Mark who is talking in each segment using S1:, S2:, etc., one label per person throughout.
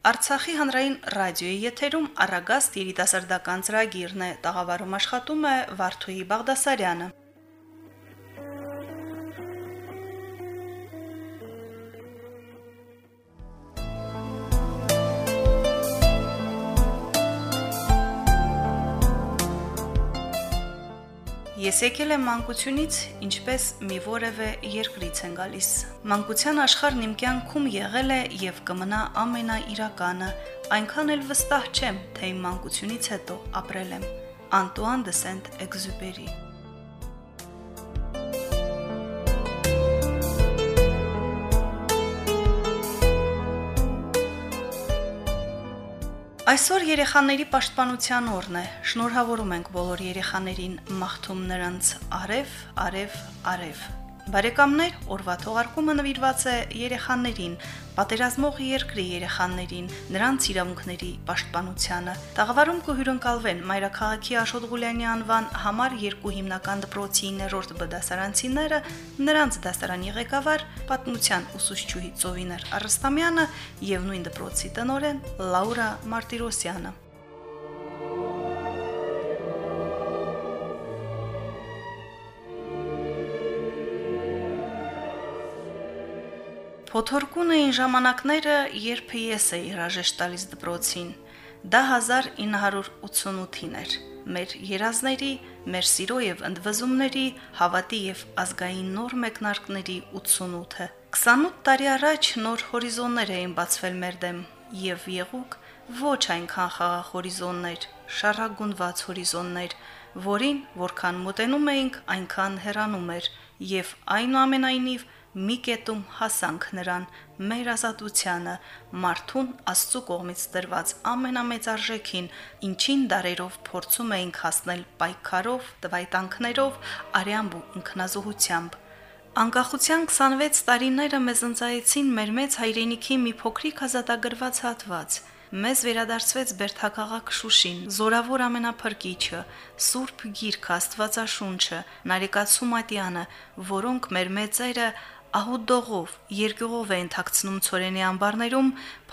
S1: Արցախի հանրային ռադիոյի եթերում առագաստ երիտասարդական ծրագիրն է, տաղավարում աշխատում է Վարդուհի Բաղդասարյանը։ Ես եկել եմ մանկությունից, ինչպես մի որևէ երկրից են գալիս։ Մանկության աշխարհն իմ կյանքում եղել է եւ կմնա ամենաիրականը, այնքան էլ վստահ չեմ, թե իմ մանկությունից հետո ապրել եմ։ Անտուան դե Սենտ-Էքզյուպերի։ Այսօր երեխաների պաշտպանության օրն է։ Շնորհավորում ենք բոլոր երեխաներին, մաղթում նրանց արև, արև, արև։ Բարեկամներ, օրվա թողարկումը նվիրված է երեխաներին, պատերազմող երկրի երեխաներին, նրանց իրավունքների պաշտպանությանը։ Տաղավարում կհյուրընկալվեն Մայրաքաղաքի Աշոտ Ղուլյանի անվան համար 2 հիմնական դպրոցի 9-րդ B դասարանցիները, նրանց դասարանի ղեկավար, պատմության ուսուցչուհի Ծովինար Արստամյանը եւ նույն դպրոցի տնօրեն Լաուրա Մարտիրոսյանը։ Փոթորկուն էին ժամանակները, երբ ես էի հրաժեշտ տալիս դպրոցին։ Դա 1988-ին էր։ Մեր երազների, մեր սիրո եւ ընդվզումների, հավատի եւ ազգային նոր մեկնարկների 88-ը։ 28 տարի առաջ նոր հորիզոններ էին բացվել մեր դեմ եւ եղուկ ոչ այնքան խաղաղ հորիզոններ, շարագունված հորիզոններ, որին որքան մոտենում էինք, այնքան հեռանում էր եւ այնուամենայնիվ մի կետում հասանք նրան, մեր ազատությանը, մարդուն Աստծո կողմից տրված ամենամեծ արժեքին, ինչին դարերով փորձում էինք հասնել պայքարով, տվայտանքներով, արյամբ ու ինքնազոհությամբ։ Անկախության 26 տարիները մեզ ընծայեցին մեր մեծ հայրենիքի մի փոքրիկ ազատագրված հատված։ Մեզ վերադարձվեց Բերդաքաղաք Շուշին, զորավոր ամենափրկիչը, Սուրբ Գիրքը, Աստվածաշունչը, Նարեկացու Մատյանը, որոնք մեր մեծերը ահուդողով, երկյուղով էին թաքցնում ցորենի ամբարներում,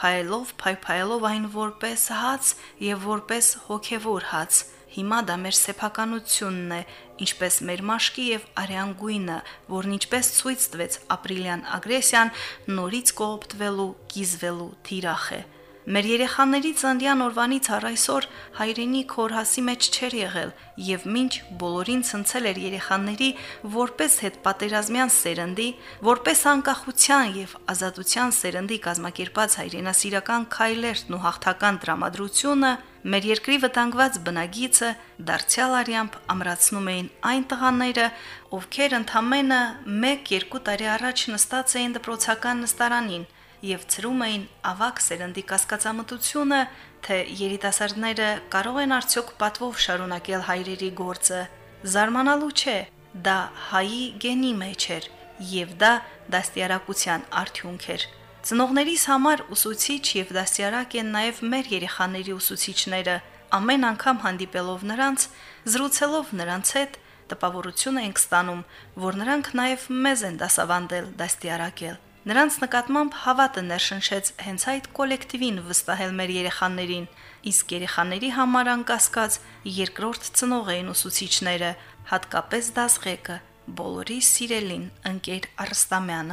S1: փայփայելով այն որպես հաց եւ որպես հոգեվոր հաց։ Հիմա դա մեր սեփականությունն է, ինչպես մեր մաշկի եւ արյան գույնը, որն ինչպես ցույց տվեց ապրիլյան ագրեսիան, նորից կողոպտվելու, կիզվելու թիրախ է։ Մեր երեխաների ծննդյան օրվանից առ այսօր հայրենիք հորհասի մեջ չէր եղել եւ մինչ բոլորին ցնցել էր երեխաների որպես հետպատերազմյան սերնդի, որպես անկախության եւ ազատության սերնդի կազմակերպած հայրենասիրական քայլերն ու հաղթական տրամադրությունը, մեր երկրի վտանգված բնագիծը դարձյալ արյամբ ամրացնում էին այն տղաները, ովքեր ընդամենը 1-2 տարի առաջ նստած էին դպրոցական նստարանին եւ ցրում էին ավակ սերնդի կասկածամտությունը, թե երիտասարդները կարող են արդյոք պատվով շարունակել հայրերի գործը։ Զարմանալու չէ, դա հայի գենի մեջ էր եւ դա դաստիարակության արդյունք էր։ Ծնողներիս համար ուսուցիչ եւ դաստիարակ են նաեւ մեր երեխաների ուսուցիչները, ամեն անգամ հանդիպելով նրանց, զրուցելով նրանց հետ, տպավորություն ենք ստանում, որ նրանք նաեւ մեզ են դասավանդել, դաստիարակել։ Նրանց նկատմամբ հավատը ներշնչեց հենց այդ կոլեկտիվին վստահել մեր երեխաներին, իսկ երեխաների համար անկասկած երկրորդ ծնող էին ուսուցիչները, հատկապես դասղեկը, բոլորի սիրելին ընկեր Արստամյանը։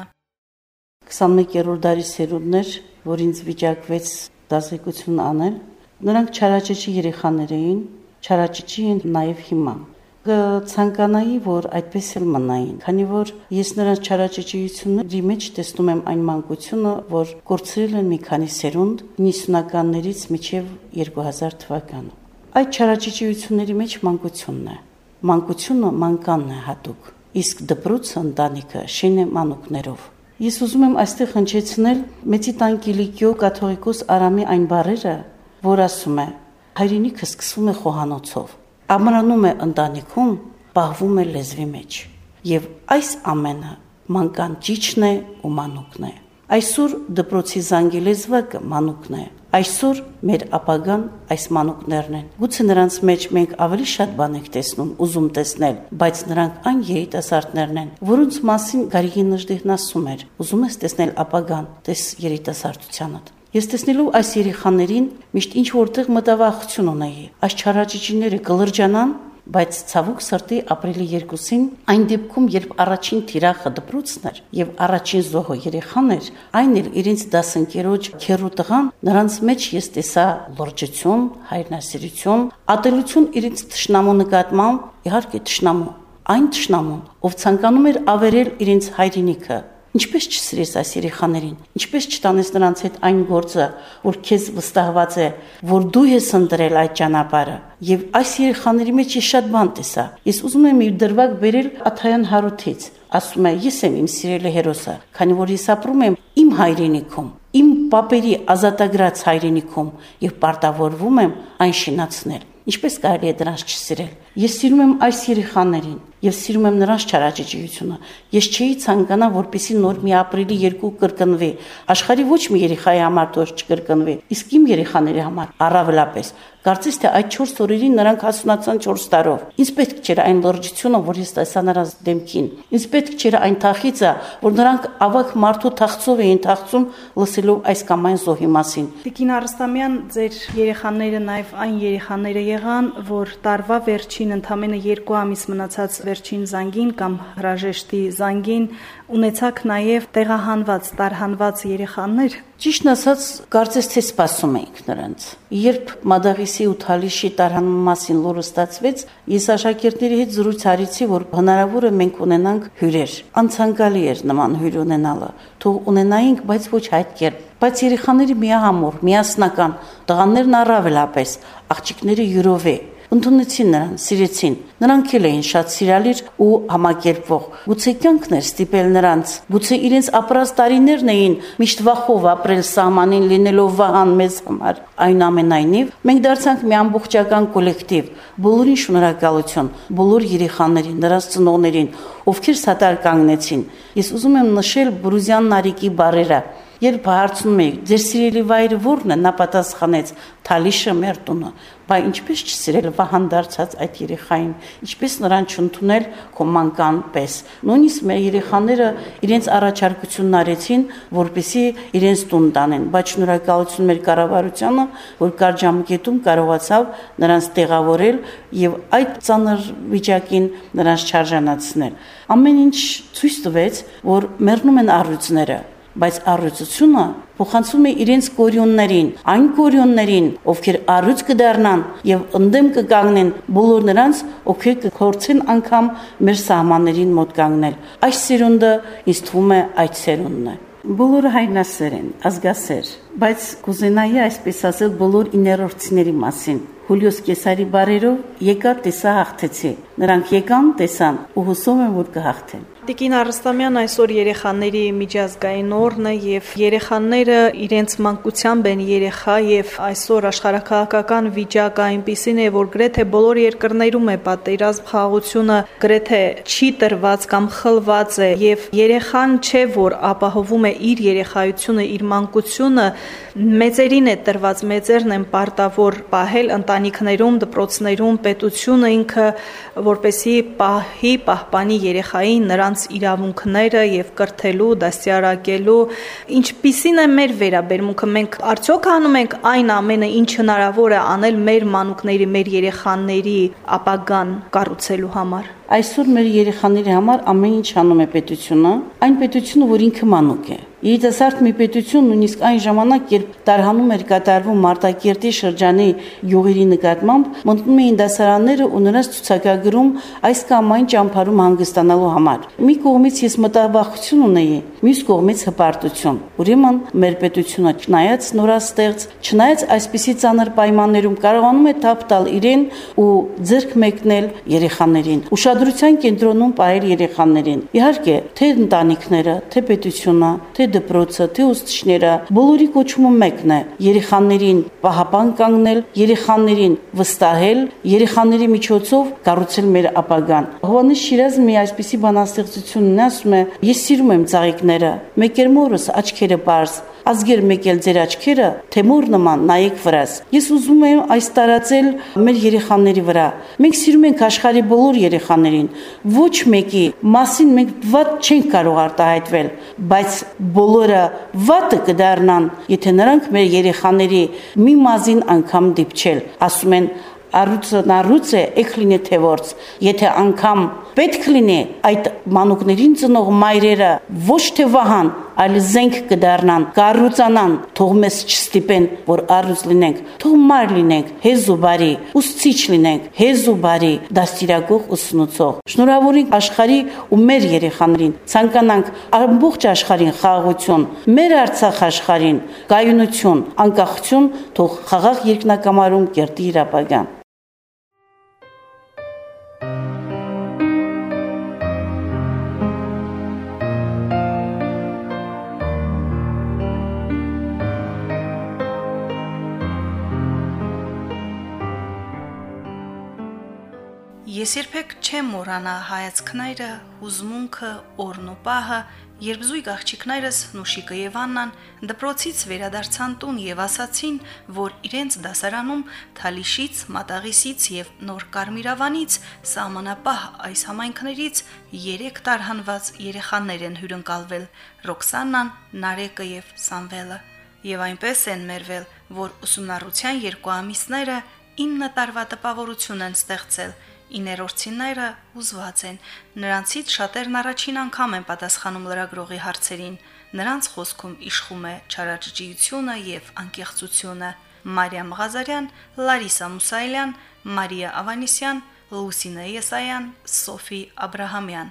S2: 21-րդ դարի սերունդներ, որ ինձ վիճակվեց դասղեկություն անել, նրանք չարաճճի երեխաներ էին, չարաճճի են նաև հիմա։ Ցանկանայի, որ այդպես էլ մնային, քանի որ ես նրանց չարաճճիությունների մեջ տեսնում եմ այն մանկությունը, որ կորցրել են մի քանի սերունդ 90-ականներից մինչև 2000 թվականը։ Այդ չարաճճիությունների մեջ մանկությունն է։ Մանկությունը մանկանն է հատուկ, իսկ դպրոցը ընտանիքը շեն է մանուկներով։ Ես ուզում եմ այստեղ հնչեցնել Մեծի տան Կիլիկիո կաթողիկոս Արամի այն բառերը, որ ասում է. հայրենիքը սկսվում է խոհանոցով, ամրանում է ընտանիքում, պահվում է լեզվի մեջ։ Եվ այս ամենը մանկան ճիճն է ու մանուկն է։ Այսօր դպրոցի զանգելեզվակը մանուկն է։ Այսօր մեր ապագան այս մանուկներն են։ Գուցե նրանց մեջ մենք ավելի շատ բան ենք տեսնում, ուզում տեսնել, բայց նրանք այն երիտասարդներն են, որոնց մասին Գարիգին Նժդեհն ասում էր. ուզում ես տեսնել ապագան, տես երիտասարդությանդ։ Ես տեսնելով այս երեխաներին միշտ ինչ որտեղ մտավախություն ունեի։ Այս չարաճճիները կլրջանան, բայց ցավոք սրտի ապրիլի 2-ին այն դեպքում, երբ առաջին թիրախը դպրոցն էր եւ առաջին զոհը երեխան էր, այն էլ իրենց դասընկերոջ քերու տղան, նրանց մեջ ես տեսա լրջություն, հայրենասիրություն, ատելություն իրենց թշնամու նկատմամբ, իհարկե թշնամու, այն թշնամուն, ով ցանկանում էր ավերել իրենց հայրենիքը։ Ինչպես չսիրես այս երեխաներին, ինչպես չտանես նրանց հետ այն գործը, որ քեզ վստահված է, որ դու ես ընտրել այդ ճանապարհը։ Եվ այս երեխաների մեջ ես շատ բան տեսա։ Ես ուզում եմ իր դրվագ բերել Աթայան Հարութից։ Ասում է, ես եմ իմ սիրելի հերոսը, քանի որ ես ապրում եմ իմ հայրենիքում, իմ պապերի ազատագրած հայրենիքում եւ պարտավորվում եմ այն շինացնել։ Ինչպես կարելի է դրանց չսիրել։ Ես սիրում եմ այս երեխաներին եւ սիրում եմ նրանց չարաճճիությունը։ Ես չէի ցանկանա, որպեսի նոր մի ապրիլի 2 կրկնվի։ Աշխարհի ոչ մի երեխայի համար դեռ չկրկնվի, իսկ իմ երեխաների համար առավելապես։ Կարծես թե այդ 4 օրերին նրանք հասունացան 4 տարով։ Ինձ պետք չէր այն լրջությունը, որ ես տեսա նրանց դեմքին։ Ինձ պետք չէր այն թախիծը, որ նրանք ավակ մարդու թախծով էին թախծում, լսելով այս կամ այն զոհի մասին։
S1: Տիկին Արստամյան, ձեր երեխաները նաև այն երեխաները եղան, որ տարվա վերջին ընդամենը 2 ամիս մնացած վերջին զանգին կամ հրաժեշտի զանգին ունեցաք նաև տեղահանված, տարհանված երեխաներ։
S2: Ճիշտն ասած, կարծես թե սպասում էինք նրանց։ Երբ Մադաղիսի ու Թալիշի տարհանման մասին լուրը ստացվեց, ես աշակերտների հետ զրույց արեցի, որ հնարավոր է մենք ունենանք հյուրեր։ Անցանկալի էր նման հյուր ունենալը։ Թող ունենայինք, բայց ոչ այդ կերպ։ Բայց երեխաները միահամուռ, միասնական, տղաներն առավելապես, աղջիկները յուրովե ընդունեցին նրան, սիրեցին։ Նրանք էլ էին շատ սիրալիր ու համակերպվող։ Գուցե կյանքն էր ստիպել նրանց, գուցե իրենց ապրած տարիներն էին միշտ վախով ապրել սահմանին լինելով վահան մեզ համար։ Այնուամենայնիվ, մենք դարձանք մի ամբողջական կոլեկտիվ։ Բոլորին շնորհակալություն, բոլոր երեխաներին, նրանց ծնողներին, ովքեր սատար կանգնեցին։ Ես ուզում եմ նշել Բրուզյան Նարեկի բառերը։ Երբ հարցնում եք, ձեր սիրելի վայրը ո՞րն է, նա պատասխանեց. Թալիշը մեր տունը։ Բայց ինչպես չսիրել վահան դարձած այդ երեխային, ինչպես նրան չընդունել քո մանկան պես։ Նույնիսկ մեր երեխաները իրենց առաջարկությունն արեցին, որպեսզի իրենց տուն տանեն, բայց շնորհակալություն մեր կառավարությանը, որ կարճամկետում կարողացավ նրանց տեղավորել եւ այդ ծանր վիճակին նրանց չարժանացնել։ Ամեն ինչ ցույց տվեց, որ մեռնում են առյուծները, բայց առյուծությունը փոխանցում է իրենց կորյուններին, այն կորյուններին, ովքեր առյուծ կդառնան եւ ընդդեմ կկանգնեն բոլոր նրանց, ովքեր կփորձեն անգամ մեր սահմաններին մոտ կանգնել։ Այս սերունդը ինձ թվում է այդ սերունդն է։ Բոլորը հայրենասեր են, ազգասեր, բայց կուզենայի այսպես ասել բոլոր իներորցիների մասին։ Հուլիոս Կեսարի բարերով եկա տեսա հաղթեցի։ Նրանք եկան, տեսան ու հուսով եմ, որ կհաղթեն։
S1: Տիկին Արստամյան, այսօր երեխաների միջազգային օրն է եւ երեխաները իրենց մանկությամբ են երեխա եւ այսօր աշխարհակահաղական վիճակը այնպիսին է, որ գրեթե բոլոր երկրներում է պատերազմ, խաղաղությունը գրեթե չի տրված կամ խլված է եւ երեխան չէ, որ ապահովում է իր երեխայությունը, իր մանկությունը, մեծերին է տրված, մեծերն են պարտավոր պահել ընտանիքներում, դպրոցներում, պետությունը ինքը որպեսի պահպանի երեխային նրանց իրավունքները եւ կրթելու, դաստիարակելու, ինչպիսին է մեր վերաբերմունքը, մենք արդյոք անում ենք այն ամենը, ինչ հնարավոր է անել մեր մանուկների, մեր երեխաների ապագան կառուցելու համար։
S2: Այսօր մեր երեխաների համար ամեն ինչ անում է պետությունը, այն պետությունը, որ ինքը մանուկ է։ Երիտասարդ մի պետություն նույնիսկ այն ժամանակ, երբ տարհանում էր կատարվում Մարտակերտի շրջանի յուղերի նկատմամբ, մտնում էին դասարանները ու նրանց ցուցակագրում այս կամ այն ճամփարում հանգստանալու համար։ Մի կողմից ես մտավախություն ունեի, մյուս կողմից հպարտություն։ Ուրեմն մեր պետությունը չնայած նորաստեղծ, չնայած այսպիսի ծանր պայմաններում կարողանում է թափ տալ իրեն ու ձեռք մեկնել երեխաներին։ Ուշադրության կենտրոնում պահել երեխաներին։ Իհարկե, թե ընտանիքները, թե պետությունը, թե դպրոցը, թե ուսուցիչները, բոլորի կոչումը մեկն է՝ երեխաներին պահապան կանգնել, երեխաներին վստահել, երեխաների միջոցով կառուցել մեր ապագան։ Հովհաննես Շիրազը մի այսպիսի բանաստեղծություն ունի, ասում է. Ես սիրում եմ ծաղիկները, մեկ էլ մորս աչքերը բարձ, ազգեր մեկ էլ ձեր աչքերը, թե մոր նման նայեք վրաս։ Ես ուզում եմ այս տարածել մեր երեխաների վրա։ Մենք սիրում ենք աշխարհի բոլոր երեխաներին, ոչ մեկի մասին մենք վատ չենք կարող արտահայտվել, բայց բոլորը վատը կդառնան, եթե նրանք մեր երեխաների մի մազին անգամ դիպչել, ասում են առուց է, եք լինի թե որց, եթե անգամ պետք լինի այդ մանուկներին ծնող մայրերը ոչ թե վահան, այլ զենք կդառնան, կառուցանան, թող մեզ չստիպեն, որ առուց լինենք, թող մայր լինենք, հեզու բարի, ուսուցիչ լինենք, հեզու բարի, դաստիարակող ուսուցնող։ Շնորհավորենք աշխարհի ու մեր երեխաներին, ցանկանանք ամբողջ աշխարհին խաղաղություն, մեր Արցախ աշխարհին կայունություն, անկախություն, թող խաղաղ երկնակամարում կերտի իր ապագան։
S1: Ես երբեք չեմ մոռանա հայացքները, հուզմունքը, օրն ու պահը, երբ զույգ աղջիկներս Նուշիկը եւ Աննան դպրոցից վերադարձան տուն եւ ասացին, որ իրենց դասարանում Թալիշից, Մատաղիսից եւ Նոր Կարմիրավանից սահմանապահ այս համայնքներից 3 տարհանված երեխաներ են հյուրընկալվել՝ Ռոքսանան, Նարեկը եւ Սամվելը, եւ այնպես են մերվել, որ ուսումնառության 2 ամիսները 9 տարվա տպավորություն են ստեղծել։ 9-րդցիները ուզված են, նրանցից շատերն առաջին անգամ են պատասխանում լրագրողի հարցերին, նրանց խոսքում իշխում է չարաճճիությունը եւ անկեղծությունը։ Մարիամ Ղազարյան, Լարիսա Մուսայելյան, Մարիա Ավանեսյան, Լուսինե Եսայան, Սոֆի Աբրահամյան։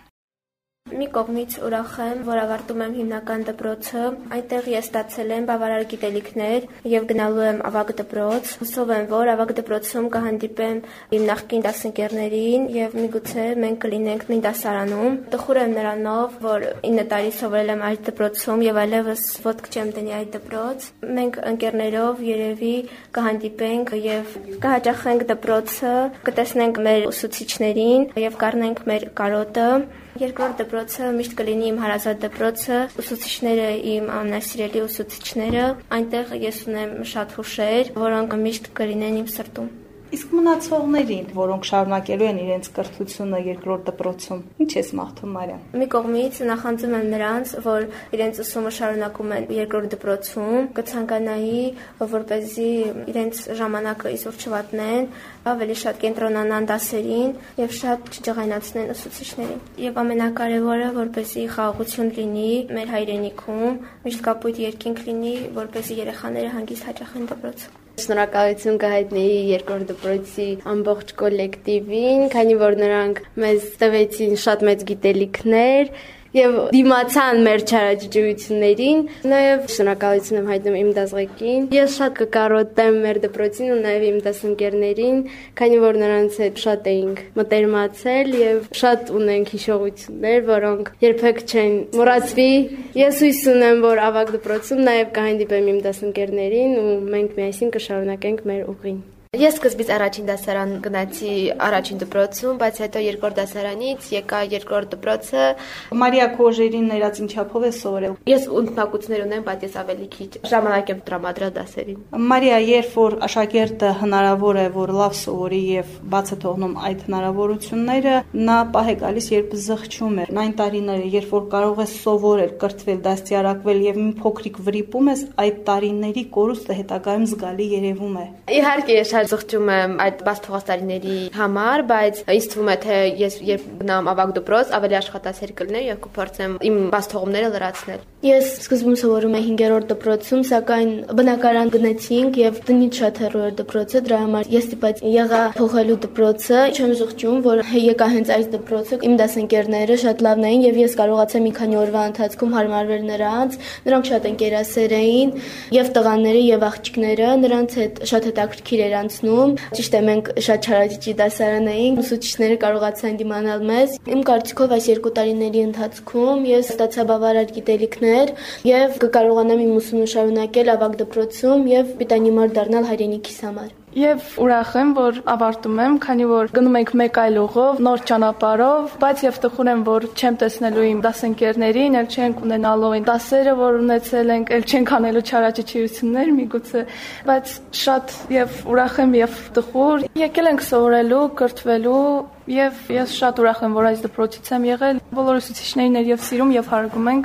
S3: Մի կողմից ուրախ եմ, որ ավարտում եմ հիմնական դպրոցը, այնտեղ ես ստացել եմ բավարար գիտելիքներ եւ գնալու եմ ավագ դպրոց։ Հուսով եմ, որ ավագ դպրոցում կհանդիպեմ իմ նախկին դասընկերներին եւ միգուցե մենք կլինենք նույն դասարանում։ Տխուր եմ նրանով, որ 9 տարի սովորել եմ այդ դպրոցում եւ այլևս ոտք չեմ դնի այդ դպրոց։ Մենք ընկերներով երևի կհանդիպենք եւ կհաճախենք դպրոցը, կտեսնենք մեր ուսուցիչներին եւ կառնենք մեր կարոտը։ Երկրորդ դպրոցը միշտ կլինի իմ հարազատ դպրոցը, ուսուցիչները իմ ամենասիրելի ուսուցիչները, այնտեղ ես ունեմ շատ հուշեր, որոնք միշտ կլինեն իմ սրտում։
S1: Իսկ մնացողներին, որոնք շարունակելու են իրենց կրթությունը երկրորդ դպրոցում, ինչ ես մաղթում Մարիամ։
S3: Մի կողմից նախանձում եմ նրանց, որ իրենց ուսումը շարունակում են երկրորդ դպրոցում, կցանկանայի, որպեսզի իրենց ժամանակը իզուր չվատնեն, ավելի շատ կենտրոնանան դասերին եւ շատ չջղայնացնեն ուսուցիչներին։ Եվ ամենակարևորը, որպեսզի խաղաղություն լինի մեր հայրենիքում, միշտ կապույտ երկինք լինի, որպեսզի երեխաները հանգիստ հաճախեն դպրոց։
S4: Շնորհակալություն կհայտնեի երկրորդ դպրոցի ամբողջ կոլեկտիվին, քանի որ նրանք մեզ տվեցին շատ մեծ գիտելիքներ եւ դիմացան մեր չարաճճիություններին, նաեւ շնորհակալություն եմ հայտնում իմ դասղեկին։ Ես շատ կկարոտեմ մեր դպրոցին ու նաեւ իմ դասընկերներին, քանի որ նրանց հետ շատ էինք մտերմացել եւ շատ ունենք հիշողություններ, որոնք երբեք չեն մոռացվի։ Ես հույս ունեմ, որ ավագ դպրոցում նաեւ կհանդիպեմ իմ դասընկերներին ու մենք միասին կշարունակենք մեր ուղին։
S5: Ես սկզբից առաջին դասարան գնացի առաջին դպրոցում, բայց հետո երկրորդ դասարանից եկա երկրորդ դպրոցը։
S1: Մարիա Կոժերին ներած ինչ չափով է սովորել։
S5: Ես ունակություններ ունեմ, բայց ես ավելի քիչ ժամանակ եմ տրամադրել դասերին։
S1: Մարիա, երբ որ աշակերտը հնարավոր է, որ լավ սովորի եւ բաց է թողնում այդ հնարավորությունները, նա պահ է գալիս, երբ զղջում է։ Այն տարիները, երբ որ կարող ես սովորել, կրթվել, դաստիարակվել եւ մի փոքրիկ վրիպում ես, այդ տարիների կորուստը հետագայում զգալի երևում է։
S5: Իհարկե ես զղջում եմ այդ բաց թողած տարիների համար, բայց ինձ թվում է, թե ես երբ գնամ ավագ դպրոց, ավելի աշխատասեր կլինեմ եւ կփորձեմ իմ բաց թողումները լրացնել։
S3: Ես սկզբում սովորում էի 5-րդ դպրոցում, սակայն բնակարան գնացինք եւ տնից շատ հեռու էր դպրոցը, դրա համար ես ստիպած եղա փոխելու դպրոցը։ Չեմ զղջում, որ եկա հենց այս դպրոցը, իմ դասընկերները շատ լավն էին եւ ես կարողացա մի քանի օրվա ընթացքում հարմարվել նրանց։ Նրանք շատ ընկերասեր էին, եւ տղաները եւ աղջիկները, նրանց հետ շատ հետաքրքիր էր անցնում։ Ճիշտ է, մենք շատ չարաճճի դասարան էինք, ուսուցիչները կարողացան դիմանալ մեզ։ Իմ կարծիքով այս 2 տարիների ընթացքում ես ստացա բավարար գիտելիքներ եւ կկարողանամ իմ ուսումը շարունակել ավագ դպրոցում եւ պիտանի մարդ դառնալ հայրենիքիս համար։
S6: Եվ ուրախ եմ, որ ավարտում եմ, քանի որ գնում ենք մեկ այլ ուղով, նոր ճանապարհով, բայց եւ տխուր եմ, որ չեմ տեսնելու իմ դասընկերներին, ել չենք ունենալու այն դասերը, որ ունեցել ենք, ել չենք անելու չարաճճիություններ միգուցե, բայց շատ եւ ուրախ եմ եւ տխուր։ Եկել ենք սովորելու, կրթվելու եւ ես շատ ուրախ եմ, որ այս դպրոցից եմ եղել։ Բոլոր ուսուցիչներին եւ սիրում եւ հարգում ենք։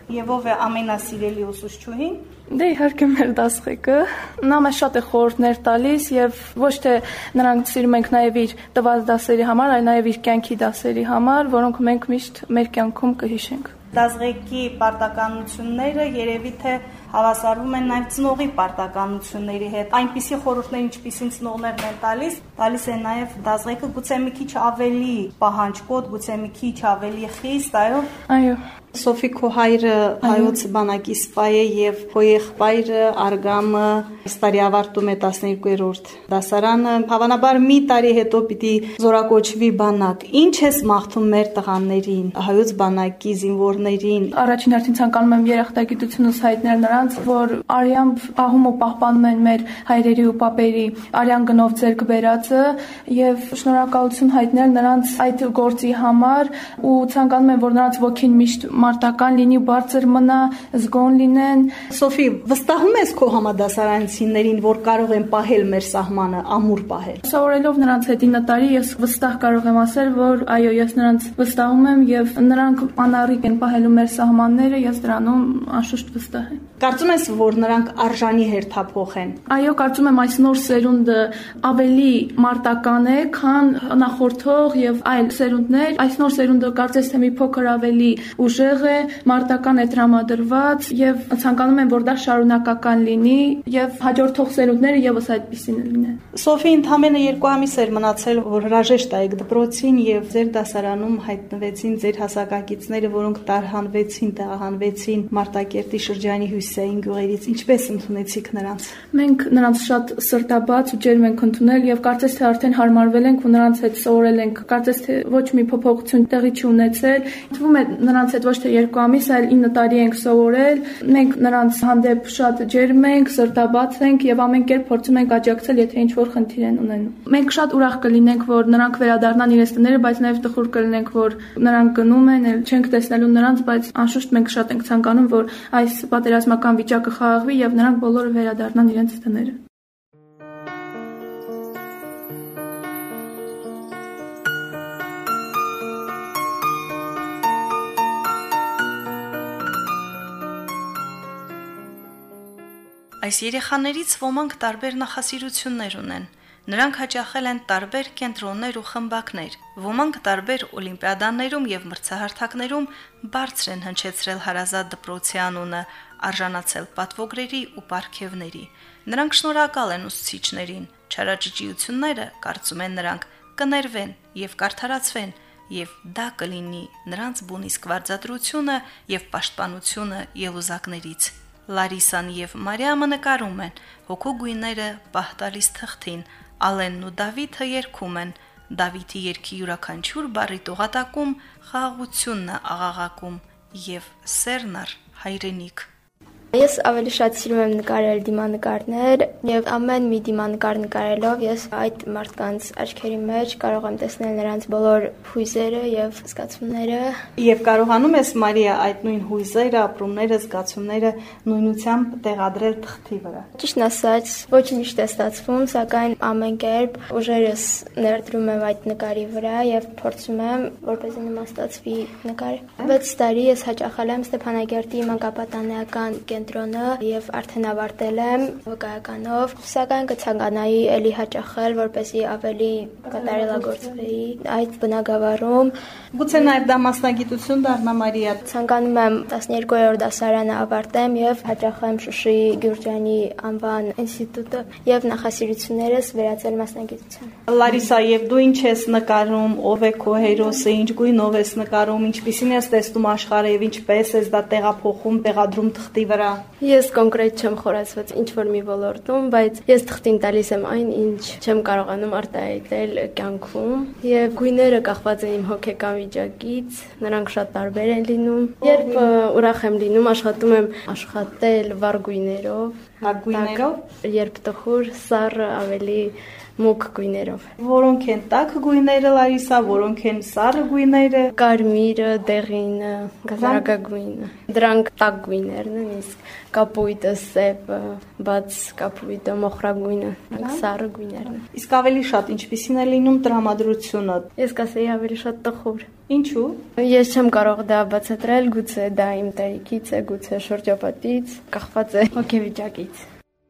S1: Եվ ով է ամենասիրելի ուսուցչուհին։
S6: Դե իհարկե մեր դասղեկը, նա մեզ շատ է խորհուրդներ տալիս եւ ոչ թե նրանք սիրում ենք նաեւ իր տված դասերի համար, այլ նաեւ իր կյանքի դասերի համար, որոնք մենք միշտ մեր կյանքում կհիշենք։
S1: Դասղեկի պարտականությունները երևի թե հավասարվում են նաև ծնողի պարտականությունների հետ։ Այնպիսի խորհուրդներ, ինչպիսին ծնողներն են տալիս են նաև դասղեկը գուցե մի քիչ ավելի պահանջկոտ, գուցե մի քիչ ավելի խիստ,
S6: Այո։
S1: Սոֆի, քո հայրը հայոց բանակի սպա է եւ քո եղբայրը Արգամը այս տարի ավարտում է 12-րդ դասարանը։ Հավանաբար մի տարի հետո պիտի զորակոչվի բանակ։ Ինչ ես մաղթում մեր տղաներին, հայոց բանակի զինվորներին։
S6: Առաջին հերթին ցանկանում եմ երախտագիտությունս հայտնել նրանց, որ արյամբ պահում ու պահպանում են մեր հայրերի ու պապերի արյան գնով ձեռք բերածը եւ շնորհակալություն հայտնել նրանց այդ գործի համար ու ցանկանում եմ, որ նրանց ոգին միշտ մարտական լինի, բարձր մնա, զգոն լինեն։
S1: Սոֆի, վստահում ես քո համադասարանցիներին, որ կարող են պահել մեր սահմանը, ամուր պահել։
S6: Սովորելով նրանց հետ 9 տարի, ես վստահ կարող եմ ասել, որ այո, ես նրանց վստահում եմ եւ նրանք անառիկ են պահելու մեր սահմանները, ես դրանում անշուշտ վստահ եմ։
S1: Կարծում ես, որ նրանք արժանի հերթափոխ են։
S6: Այո, կարծում եմ այս նոր սերունդը ավելի մարտական է, քան նախորդող եւ այլ սերունդներ։ Այս նոր սերունդը կարծես թե մի փոքր ավելի ուժեղ է, մարտական է տրամադրված եւ ցանկանում եմ, որ դա շարունակական լինի եւ հաջորդող սերունդները եւս այդպիսին լինեն։
S1: Սոֆի, ընդամենը 2 ամիս էր մնացել, որ հրաժեշտ տայեք դպրոցին եւ ձեր դասարանում հայտնվեցին ձեր հասակակիցները, որոնք տարհանվեցին, տեղահանվեցին Մարտակերտի շրջանի հյուսիսային գյուղերից։ Ինչպես ընդունեցիք նրանց։
S6: Մենք նրանց շատ սրտաբաց ու ջերմ ենք ընդունել եւ կարծես թե արդեն հարմարվել ենք ու նրանց հետ սովորել ենք։ Կարծես թե ոչ մի փոփոխություն տեղի չունեցել։ Թվում է նրանց հետ ոչ թե 2 ամիս, այլ 9 տարի ենք սովորել։ Մենք նրանց հանդեպ շատ ջերմ ենք, սրտաբաց ենք եւ ամեն կերպ փորձում ենք աջակցել, եթե ինչ-որ խնդիր են ունենում։ Մենք շատ ուրախ կլինենք, որ նրանք վերադառնան իրենց տները, բայց նաեւ տխուր կլինենք, որ նրանք գնում են, չենք տեսնելու նրանց, բայց անշուշտ մենք շատ ենք ցանկանում, որ այս պատերազմական վիճակը խաղաղվի եւ նրանք բոլորը վերադառնան իրենց տները։
S1: Այս երեխաներից ոմանք տարբեր նախասիրություններ ունեն։ Նրանք հաճախել են տարբեր կենտրոններ ու խմբակներ։ Ոմանք տարբեր օլիմպիադաներում եւ մրցահարթակներում բարձր են հնչեցրել հարազատ դպրոցի անունը, արժանացել պատվոգրերի ու պարգևների։ Նրանք շնորհակալ են ուսուցիչներին։ Չարաճճիությունները, կարծում են նրանք, կներվեն եւ կարդարացվեն, եւ դա կլինի նրանց բունիսկ վարձատրությունը եւ պաշտպանությունը ելուզակներից։ Լարիսան եւ Մարիամը նկարում են, հոգու գույները պահ տալիս թղթին, Ալենն ու Դավիթը երգում են, Դավիթի երգի յուրաքանչյուր բառի տողատակում խաղաղությունն է աղաղակում եւ սերն առ հայրենիք։
S3: Ես ավելի շատ սիրում եմ նկարել դիմանկարներ եւ ամեն մի դիմանկար նկարելով ես այդ մարդկանց աչքերի մեջ կարող եմ տեսնել նրանց բոլոր հույզերը եւ զգացումները։
S1: Եվ կարողանում ես, Մարիա, այդ նույն հույզերը, ապրումները, զգացումները նույնությամբ տեղադրել թղթի վրա։
S3: Ճիշտն ասած, ոչ միշտ է ստացվում, սակայն ամեն կերպ ուժերս ներդրում եմ այդ նկարի վրա եւ փորձում եմ, որպեսզի նմանստացվի նկարը։ 6 տարի ես հաճախել եմ Ստեփանագերտի մանկապատանեկան կենտրոնը եւ արդեն ավարտել եմ վկայականով, սակայն կցանկանայի ելի հաճախել, որպեսզի ավելի կատարելագործվեի այդ բնագավառում։
S1: Գուցե նաեւ դա մասնագիտություն դառնա, Մարիա։
S3: Ցանկանում եմ 12-րդ դասարանը ավարտեմ եւ հաճախեմ Շուշիի Գյուրջյանի անվան ինստիտուտը եւ նախասիրություններս վերածել մասնագիտության։
S1: Լարիսա, եւ դու ինչ ես նկարում, ով է քո հերոսը, ինչ գույնով ես նկարում, ինչպիսին ես տեսնում աշխարհը եւ ինչպես ես դա տեղափոխում, տեղադրում թղթի վրա։
S5: Ես կոնկրետ չեմ խորացված ինչ որ մի ոլորտում, բայց ես թղթին տալիս եմ այն, ինչ չեմ կարողանում արտահայտել կյանքում, եւ գույները կախված են իմ հոգեկան վիճակից, նրանք շատ տարբեր են լինում։ Երբ ուրախ եմ լինում, աշխատում եմ աշխատել վառ գույներով, երբ տխուր, սառը, ավելի մուգ գույներով։
S1: Որոնք են տաք գույները, Լարիսա, որոնք են սառը գույները։
S5: Կարմիրը, դեղինը, գազարագույնը։ Դրանք տաք գույներն են, իսկ կապույտը, սեպը, բաց կապույտը, մոխրագույնը, սառը գույներն։
S7: Իսկ ավելի շատ ինչպիսին է լինում տրամադրությունը։
S5: Ես կասեի ավելի շատ տխուր։
S7: Ինչու։
S5: Ես չեմ կարող դա բացատրել, գուցե դա իմ տարիքից է, գուցե շրջապատից, կախված է հոգեվիճակից։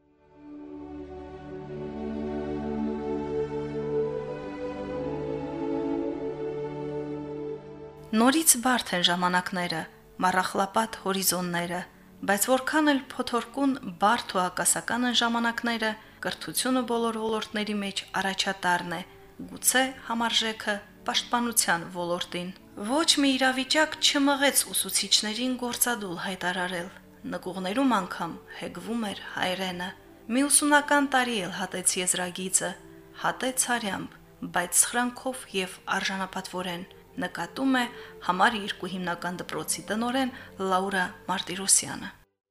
S1: Նորից բարդ են ժամանակները, մառախլապատ հորիզոնները, բայց որքան էլ փոթորկուն բարդ ու ակասական են ժամանակները, կրթությունը բոլոր ոլորտների մեջ առաջատարն է, գուցե համարժեքը պաշտպանության ոլորտին։ Ոչ մի իրավիճակ չմղեց ուսուցիչներին գործադուլ հայտարարել, նկուղներում անգամ հեգվում էր հայրենը։ Մի ուսումնական տարի էլ հատեց եզրագիծը, հատեց հարյամբ, բայց սխրանքով եւ արժանապատվորեն, նկատում է համար 2 հիմնական դպրոցի տնօրեն Լաուրա Մարտիրոսյանը։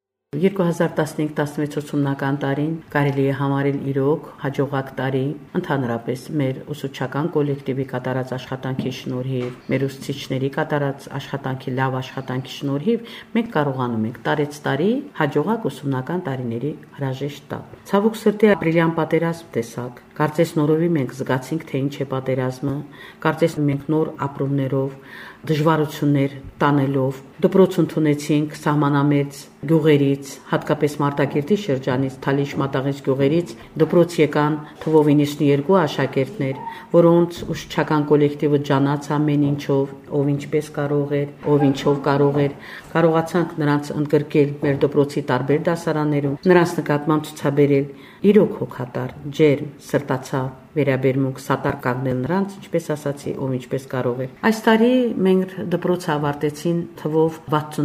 S2: 2015-16 ուսումնական տարին կարելի է համարել իրոք հաջողակ տարի, ընդհանրապես մեր ուսուցչական կոլեկտիվի կատարած աշխատանքի շնորհիվ, մեր ուսուցիչների կատարած աշխատանքի լավ աշխատանքի շնորհիվ մենք կարողանում ենք տարեցտարի հաջողակ ուսումնական տարիների հրաժեշտ տալ։ Ցավոք սրտի ապրիլյան պատերազմ տեսակ, կարծես նորովի մենք զգացինք, թե ինչ է պատերազմը, կարծես մենք նոր ապրումներով, դժվարություններ տանելով դպրոց ընդունեցինք սահմանամերձ գյուղերից, հատկապես Մարտակերտի շրջանից, Թալիշ Մատաղից գյուղերից դպրոց եկան թվով 92 աշակերտներ, որոնց ուսուցչական կոլեկտիվը ջանաց ամեն ինչով, ով ինչպես կարող էր, ով ինչով կարող էր, կարողացանք նրանց ընդգրկել մեր դպրոցի տարբեր դասարաններում, նրանց նկատմամբ ցուցաբերել իրոք հոգատար, ջերմ, սրտացավ վերաբերմունք, սատար կանգնել նրանց, ինչպես ասացի, ով ինչպես կարող էր։ Այս տարի մենք դպրոցը ավարտեցին թվով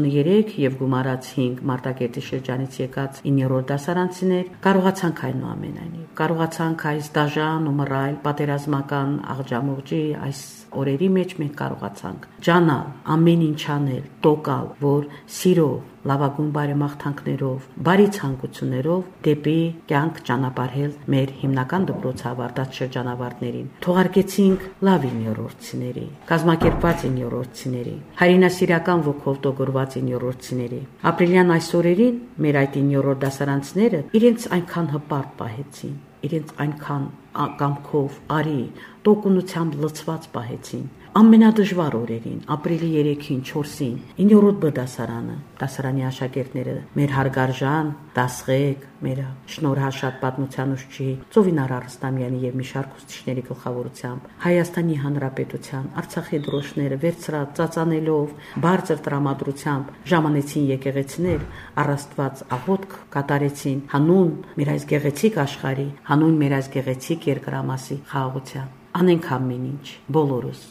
S2: 63 եւ գումարած 5 Մարտակերտի շրջանից եկած 9-րդ դասարանցիներ, կարողացանք այնուամենայնիվ, կարողացանք այս դաժան ու մռայլ պատերազմական աղջամուղջի այս օրերի մեջ մենք կարողացանք ջանալ, ամեն ինչ անել, տոկալ, որ սիրով, լավագույն բարեմաղթանքներով, բարի ցանկություններով դեպի կյանք ճանապարհել մեր հիմնական դպրոցը ավարտած շրջանավարտներին։ Թողարկեցինք լավ 9-րդցիների, կազմակերպված 9-րդցիների, հայրենասիրական ոգով տոգորված 9-րդցիների։ Ապրիլյան այս օրերին մեր այդ 9-րդ դասարանցիները իրենց այնքան հպարտ պահեցին, իրենց այնքան կամքով, արի, տոկունությամբ լցված պահեցին։ Ամենադժվար օրերին, ապրիլի 3-ին, 4-ին, 9-րդ B դասարանը, դասարանի աշակերտները, մեր հարգարժան, դասղեկ, մեր շնորհաշատ պատմության ուսուցիչ Ծովինար Արստամյանի եւ մի շարք ուսուցիչների գլխավորությամբ, Հայաստանի Հանրապետության, Արցախի դրոշները վերցրած ծածանելով, բարձր տրամադրությամբ ժամանեցին եկեղեցիներ, առաստված աղոթք կատարեցին հանուն մեր այս գեղեցիկ աշխարհի, հանուն մեր այս գեղեցիկ երկրամասի խաղաղության։ Անենք ամեն ինչ, բոլորս,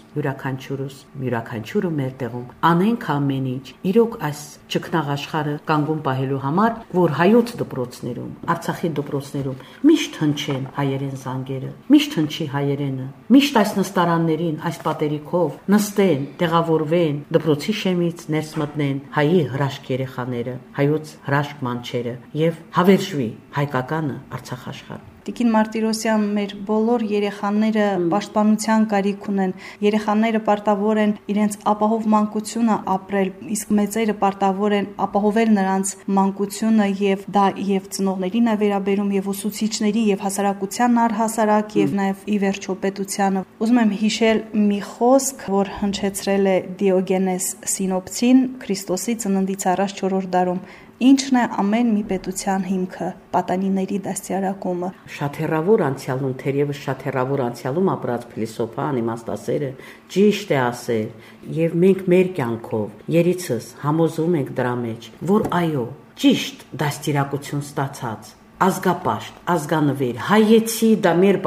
S2: յուրաքանչյուրը մեր տեղում, անենք ամեն ինչ, իրոք այս ճգնաղ աշխարհը կանգուն պահելու համար, որ հայոց դպրոցներում, Արցախի դպրոցներում միշտ հնչեն հայերեն զանգերը, միշտ հնչի հայերենը, միշտ այս նստարաններին, այս պատերիքով նստեն, տեղավորվեն, դպրոցի շեմից ներս մտնեն հայի հրաշք երեխաները, հայոց հրաշք մանչերը եւ հավերժվի հայկականը Արցախ աշխարհ։
S7: Տիկին Մարտիրոսյան, մեր բոլոր երեխաները պաշտպանության կարիք ունեն, երեխաները պարտավոր են իրենց ապահով մանկությունը ապրել, իսկ մեծերը պարտավոր են ապահովել նրանց մանկությունը եւ դա եւ ծնողներին է վերաբերում եւ ուսուցիչների եւ հասարակության առհասարակ եւ նաեւ ի վերջո պետությանը։ Ուզում եմ հիշել մի խոսք, որ հնչեցրել է Դիոգենես Սինոպցին Քրիստոսի ծննդից առաջ 4-րդ դարում. Ինչն է ամեն մի պետության հիմքը, պատանիների դաստիարակումը։
S2: Շատ հեռավոր անցյալում, թերևս շատ հեռավոր անցյալում ապրած փիլիսոփան իմաստասերը ճիշտ է ասել, եւ մենք մեր կյանքով երիցս համոզում ենք դրա մեջ, որ այո, ճիշտ դաստիարակություն ստացած ազգապաշտ, ազգանվեր, հայեցի դա մեր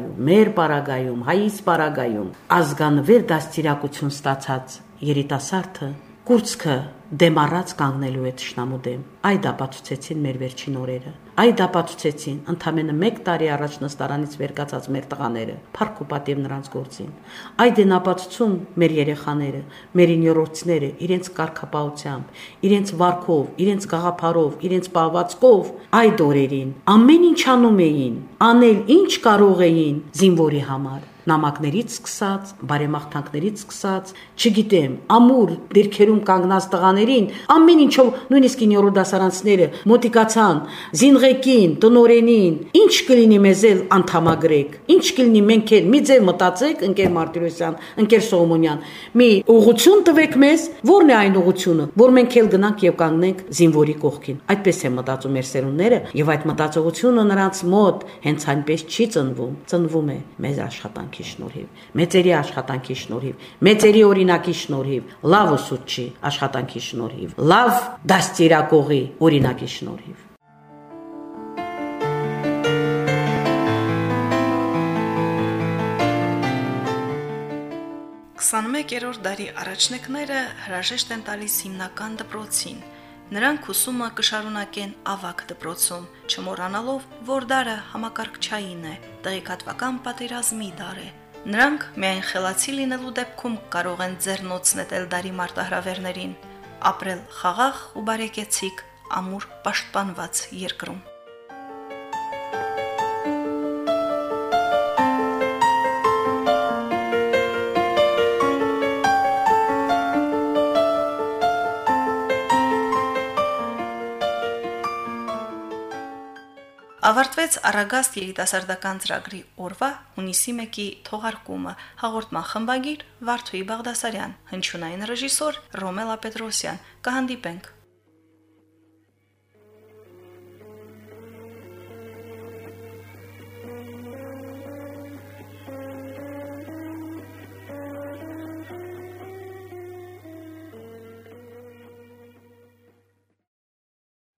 S2: պարագայում, հայից պարագայում, ազգանվեր դաստիարակություն ստացած երիտասարդը կուրծքը դեմ առած կանգնելու է թշնամու դեմ։ Այդ ապացուցեցին մեր վերջին օրերը։ Այդ ապացուցեցին ընդամենը 1 տարի առաջ նստարանից վեր կացած մեր տղաները, փառք ու պատիվ նրանց գործին։ Այդ են ապացուցում մեր երեխաները, մեր 9-րդցիները իրենց կարգապահությամբ, իրենց վարքով, իրենց գաղափարով, իրենց պահվածքով այդ օրերին ամեն ինչ անում էին, անել ինչ կարող էին զինվորի համար։
S8: նամակներից սկսած, բարեմաղթանքներից սկսած, չգիտեմ, ամուր դիրքերում կանգնած տղաներին, ամեն ինչով, նույնիսկ 9-րդ դասարանցիները մոտիկացան զինղեկին, տնորենին, ինչ կլինի մեզ էլ անդամագրեք, ինչ կլինի մենք էլ մի ձև մտածեք, ընկեր Մարտիրոսյան, ընկեր Սողոմոնյան, մի ուղղություն տվեք մեզ, որն է այն ուղղությունը, որ մենք էլ գնանք եւ կանգնենք զինվորի կողքին։ Այդպես է մտածում մեր սերունդները, եւ այդ մտածողությունը նրանց մոտ հենց այնպես չի ծնվում է մեր աշխատանքի շնորհիվ, մեծերի աշխատանքի շնորհիվ, մեծերի օրինակի շնորհիվ, լավ ուսուցչի աշխատանքի շնորհիվ, լավ դաստիարակողի օրինակի շնորհիվ։
S1: 21-րդ դարի առաջնեկները հրաժեշտ են տալիս հիմնական դպրոցին։ Նրանք ուսումը կշարունակեն ավագ դպրոցում, չմոռանալով, որ դարը համակարգչային է, տեղեկատվական պատերազմի դար է։ Նրանք միայն խելացի լինելու դեպքում կարող են ձեռնոց նետել դարի մարտահրավերներին, ապրել խաղաղ ու բարեկեցիկ, ամուր պաշտպանված երկրում։ Ավարտվեց Արագաստ երիտասարդական ծրագրի օրվա հունիսի 1-ի թողարկումը, հաղորդման խմբագիր Վարդուհի Բաղդասարյան, հնչյունային ռեժիսոր Ռոմելա Պետրոսյան։ Կհանդիպենք